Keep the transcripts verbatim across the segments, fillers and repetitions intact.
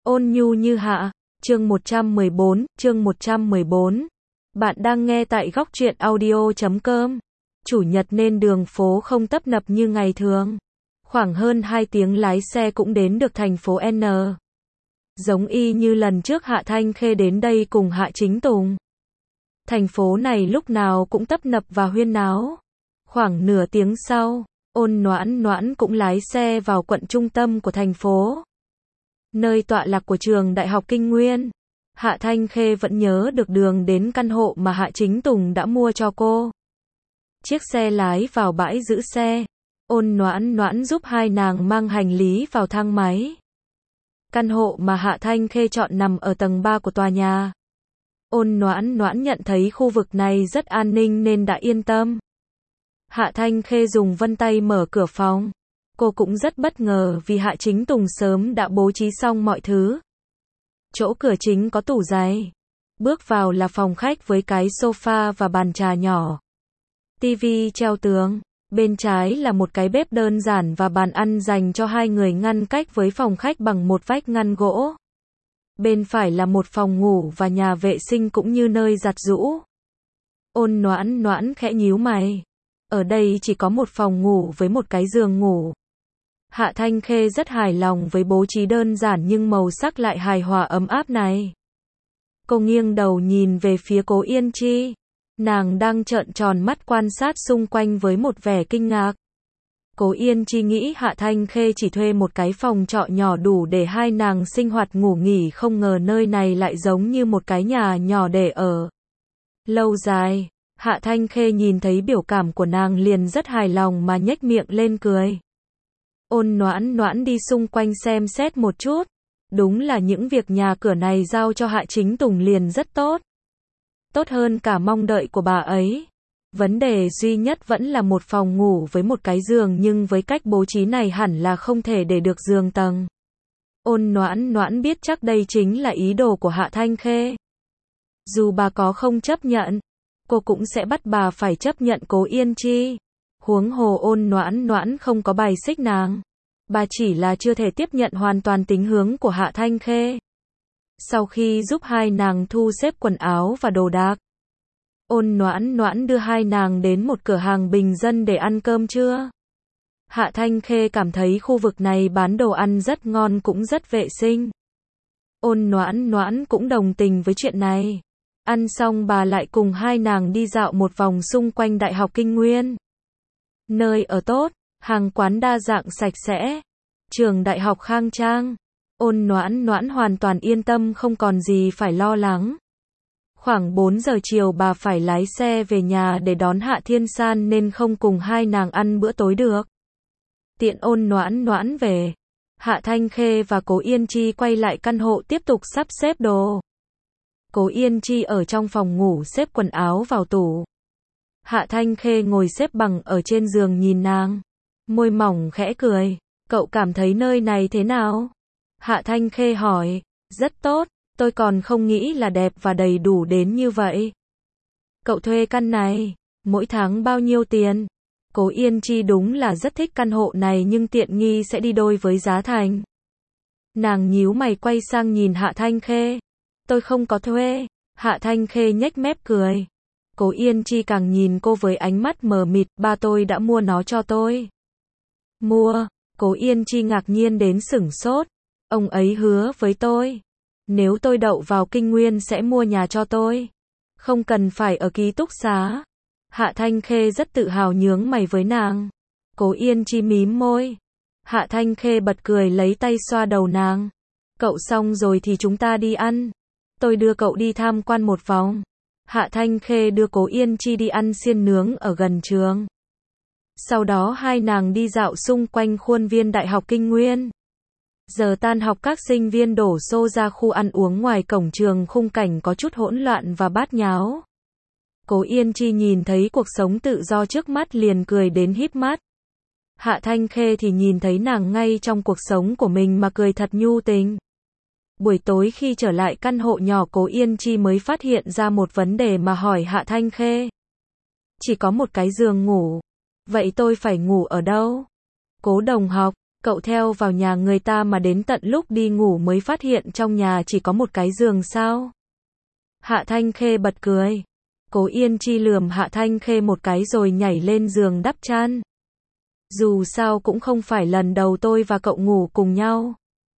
Ôn nhu như hạ, chương một trăm mười bốn, chương một trăm mười bốn. Bạn đang nghe tại góc truyện audio chấm com. Chủ nhật nên đường phố không tấp nập như ngày thường. Khoảng hơn hai tiếng lái xe cũng đến được thành phố N. Giống y như lần trước Hạ Thanh Khê đến đây cùng Hạ Chính Tùng. Thành phố này lúc nào cũng tấp nập và huyên náo. Khoảng nửa tiếng sau, Ôn Noãn Noãn cũng lái xe vào quận trung tâm của thành phố. Nơi tọa lạc của trường Đại học Kinh Nguyên. Hạ Thanh Khê vẫn nhớ được đường đến căn hộ mà Hạ Chính Tùng đã mua cho cô. Chiếc xe lái vào bãi giữ xe. Ôn Noãn Noãn giúp hai nàng mang hành lý vào thang máy. Căn hộ mà Hạ Thanh Khê chọn nằm ở tầng ba của tòa nhà. Ôn Noãn Noãn nhận thấy khu vực này rất an ninh nên đã yên tâm. Hạ Thanh Khê dùng vân tay mở cửa phòng. Cô cũng rất bất ngờ vì Hạ Chính Tùng sớm đã bố trí xong mọi thứ. Chỗ cửa chính có tủ giày. Bước vào là phòng khách với cái sofa và bàn trà nhỏ. Tivi treo tường. Bên trái là một cái bếp đơn giản và bàn ăn dành cho hai người ngăn cách với phòng khách bằng một vách ngăn gỗ. Bên phải là một phòng ngủ và nhà vệ sinh cũng như nơi giặt giũ. Ôn Noãn Noãn khẽ nhíu mày. Ở đây chỉ có một phòng ngủ với một cái giường ngủ. Hạ Thanh Khê rất hài lòng với bố trí đơn giản nhưng màu sắc lại hài hòa ấm áp này. Cô nghiêng đầu nhìn về phía Cố Yên Chi. Nàng đang trợn tròn mắt quan sát xung quanh với một vẻ kinh ngạc. Cố Yên Chi nghĩ Hạ Thanh Khê chỉ thuê một cái phòng trọ nhỏ đủ để hai nàng sinh hoạt ngủ nghỉ, không ngờ nơi này lại giống như một cái nhà nhỏ để ở lâu dài. Hạ Thanh Khê nhìn thấy biểu cảm của nàng liền rất hài lòng mà nhếch miệng lên cười. Ôn Noãn Noãn đi xung quanh xem xét một chút. Đúng là những việc nhà cửa này giao cho Hạ Chính Tùng liền rất tốt. Tốt hơn cả mong đợi của bà ấy. Vấn đề duy nhất vẫn là một phòng ngủ với một cái giường, nhưng với cách bố trí này hẳn là không thể để được giường tầng. Ôn Noãn Noãn biết chắc đây chính là ý đồ của Hạ Thanh Khê. Dù bà có không chấp nhận, cô cũng sẽ bắt bà phải chấp nhận Cố Yên Chi. Huống hồ Ôn Noãn Noãn không có bài xích nàng. Bà chỉ là chưa thể tiếp nhận hoàn toàn tính hướng của Hạ Thanh Khê. Sau khi giúp hai nàng thu xếp quần áo và đồ đạc, Ôn Noãn Noãn đưa hai nàng đến một cửa hàng bình dân để ăn cơm trưa. Hạ Thanh Khê cảm thấy khu vực này bán đồ ăn rất ngon cũng rất vệ sinh. Ôn Noãn Noãn cũng đồng tình với chuyện này. Ăn xong bà lại cùng hai nàng đi dạo một vòng xung quanh Đại học Kinh Nguyên. Nơi ở tốt, hàng quán đa dạng sạch sẽ, trường đại học khang trang. Ôn Noãn Noãn hoàn toàn yên tâm, không còn gì phải lo lắng. Khoảng bốn giờ chiều bà phải lái xe về nhà để đón Hạ Thiên San nên không cùng hai nàng ăn bữa tối được. Tiện Ôn Noãn Noãn về, Hạ Thanh Khê và Cố Yên Chi quay lại căn hộ tiếp tục sắp xếp đồ. Cố Yên Chi ở trong phòng ngủ xếp quần áo vào tủ. Hạ Thanh Khê ngồi xếp bằng ở trên giường nhìn nàng. Môi mỏng khẽ cười. Cậu cảm thấy nơi này thế nào? Hạ Thanh Khê hỏi. Rất tốt, tôi còn không nghĩ là đẹp và đầy đủ đến như vậy. Cậu thuê căn này, mỗi tháng bao nhiêu tiền? Cố Yên Chi đúng là rất thích căn hộ này nhưng tiện nghi sẽ đi đôi với giá thành. Nàng nhíu mày quay sang nhìn Hạ Thanh Khê. Tôi không có thuê. Hạ Thanh Khê nhếch mép cười. Cố Yên Chi càng nhìn cô với ánh mắt mờ mịt. Ba tôi đã mua nó cho tôi. Mua? Cố Yên Chi ngạc nhiên đến sửng sốt. Ông ấy hứa với tôi, nếu tôi đậu vào Kinh Nguyên sẽ mua nhà cho tôi. Không cần phải ở ký túc xá. Hạ Thanh Khê rất tự hào nhướng mày với nàng. Cố Yên Chi mím môi. Hạ Thanh Khê bật cười lấy tay xoa đầu nàng. Cậu xong rồi thì chúng ta đi ăn. Tôi đưa cậu đi tham quan một vòng. Hạ Thanh Khê đưa Cố Yên Chi đi ăn xiên nướng ở gần trường. Sau đó hai nàng đi dạo xung quanh khuôn viên Đại học Kinh Nguyên. Giờ tan học các sinh viên đổ xô ra khu ăn uống ngoài cổng trường, khung cảnh có chút hỗn loạn và bát nháo. Cố Yên Chi nhìn thấy cuộc sống tự do trước mắt liền cười đến híp mắt. Hạ Thanh Khê thì nhìn thấy nàng ngay trong cuộc sống của mình mà cười thật nhu tình. Buổi tối khi trở lại căn hộ nhỏ, Cố Yên Chi mới phát hiện ra một vấn đề mà hỏi Hạ Thanh Khê. Chỉ có một cái giường ngủ. Vậy tôi phải ngủ ở đâu? Cố đồng học, Cậu theo vào nhà người ta mà đến tận lúc đi ngủ mới phát hiện trong nhà chỉ có một cái giường sao? Hạ Thanh Khê bật cười. Cố Yên Chi lườm Hạ Thanh Khê một cái rồi nhảy lên giường đắp chăn. Dù sao cũng không phải lần đầu tôi và cậu ngủ cùng nhau.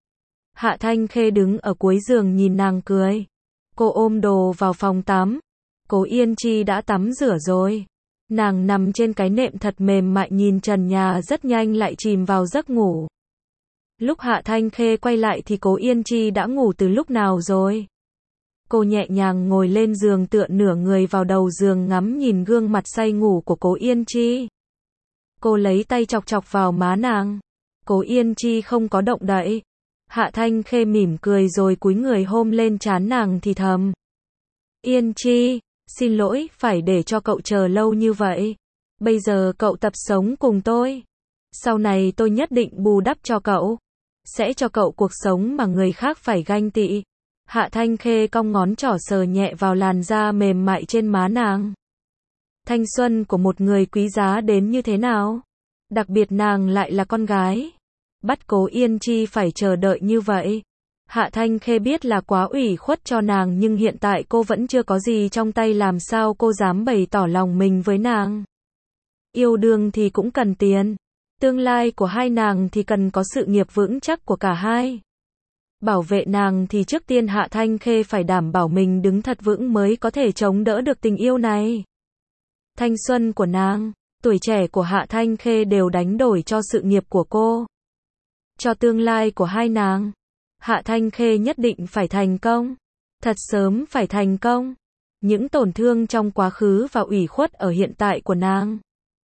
Hạ Thanh Khê đứng ở cuối giường nhìn nàng cười. Cô ôm đồ vào phòng tắm. Cố Yên Chi đã tắm rửa rồi. Nàng nằm trên cái nệm thật mềm mại nhìn trần nhà rất nhanh lại chìm vào giấc ngủ. Lúc Hạ Thanh Khê quay lại thì Cố Yên Chi đã ngủ từ lúc nào rồi. Cô nhẹ nhàng ngồi lên giường tựa nửa người vào đầu giường ngắm nhìn gương mặt say ngủ của Cố Yên Chi. Cô lấy tay chọc chọc vào má nàng. Cố Yên Chi không có động đậy. Hạ Thanh Khê mỉm cười rồi cúi người hôn lên trán nàng thì thầm. Yên Chi, xin lỗi phải để cho cậu chờ lâu như vậy. Bây giờ cậu tập sống cùng tôi. Sau này tôi nhất định bù đắp cho cậu. Sẽ cho cậu cuộc sống mà người khác phải ganh tị. Hạ Thanh Khê cong ngón trỏ sờ nhẹ vào làn da mềm mại trên má nàng. Thanh xuân của một người quý giá đến như thế nào? Đặc biệt nàng lại là con gái. Bắt Cố Yên Chi phải chờ đợi như vậy. Hạ Thanh Khê biết là quá ủy khuất cho nàng nhưng hiện tại cô vẫn chưa có gì trong tay làm sao cô dám bày tỏ lòng mình với nàng. Yêu đương thì cũng cần tiền. Tương lai của hai nàng thì cần có sự nghiệp vững chắc của cả hai. Bảo vệ nàng thì trước tiên Hạ Thanh Khê phải đảm bảo mình đứng thật vững mới có thể chống đỡ được tình yêu này. Thanh xuân của nàng, tuổi trẻ của Hạ Thanh Khê đều đánh đổi cho sự nghiệp của cô. Cho tương lai của hai nàng. Hạ Thanh Khê nhất định phải thành công. Thật sớm phải thành công. Những tổn thương trong quá khứ và ủy khuất ở hiện tại của nàng.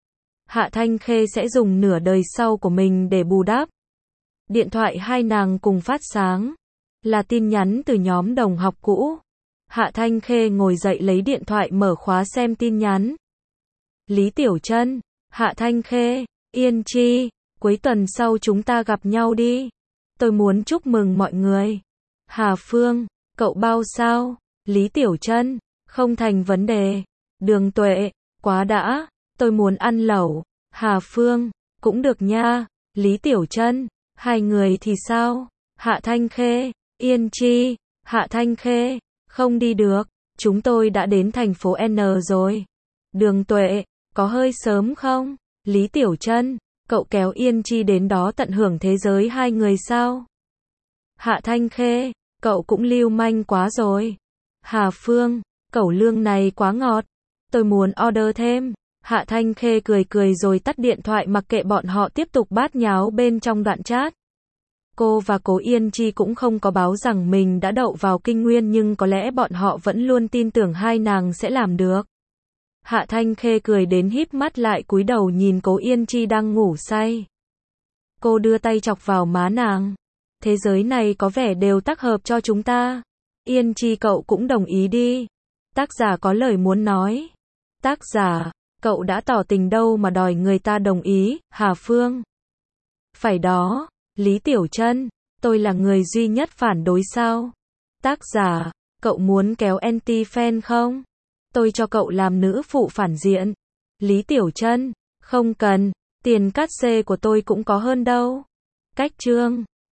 Hạ Thanh Khê sẽ dùng nửa đời sau của mình để bù đắp. Điện thoại hai nàng cùng phát sáng. Là tin nhắn từ nhóm đồng học cũ. Hạ Thanh Khê ngồi dậy lấy điện thoại mở khóa xem tin nhắn. Lý Tiểu Trân, Hạ Thanh Khê, Yên Chi, cuối tuần sau chúng ta gặp nhau đi. Tôi muốn chúc mừng mọi người. Hà Phương, cậu bao sao? Lý Tiểu Trân, không thành vấn đề. Đường Tuệ, quá đã, tôi muốn ăn lẩu. Hà Phương, cũng được nha. Lý Tiểu Trân, hai người thì sao? Hạ Thanh Khê, Yên Chi, Hạ Thanh Khê, không đi được, chúng tôi đã đến thành phố N rồi. Đường Tuệ, có hơi sớm không? Lý Tiểu Trân, cậu kéo Yên Chi đến đó tận hưởng thế giới hai người sao? Hạ Thanh Khê, cậu cũng lưu manh quá rồi. Hà Phương, cẩu lương này quá ngọt. Tôi muốn order thêm. Hạ Thanh Khê cười cười rồi tắt điện thoại mặc kệ bọn họ tiếp tục bát nháo bên trong đoạn chat. Cô và Cố Yên Chi cũng không có báo rằng mình đã đậu vào Kinh Nguyên nhưng có lẽ bọn họ vẫn luôn tin tưởng hai nàng sẽ làm được. Hạ Thanh Khê cười đến híp mắt lại cúi đầu nhìn Cố Yên Chi đang ngủ say. Cô đưa tay chọc vào má nàng. Thế giới này có vẻ đều tác hợp cho chúng ta. Yên Chi cậu cũng đồng ý đi. Tác giả có lời muốn nói. Tác giả, cậu đã tỏ tình đâu mà đòi người ta đồng ý, Hà Phương. Phải đó, Lý Tiểu Trân, tôi là người duy nhất phản đối sao? Tác giả, cậu muốn kéo anti-fan không? Tôi cho cậu làm nữ phụ phản diện. Lý Tiểu Trân, không cần, tiền cát xê của tôi cũng có hơn đâu. Cách chương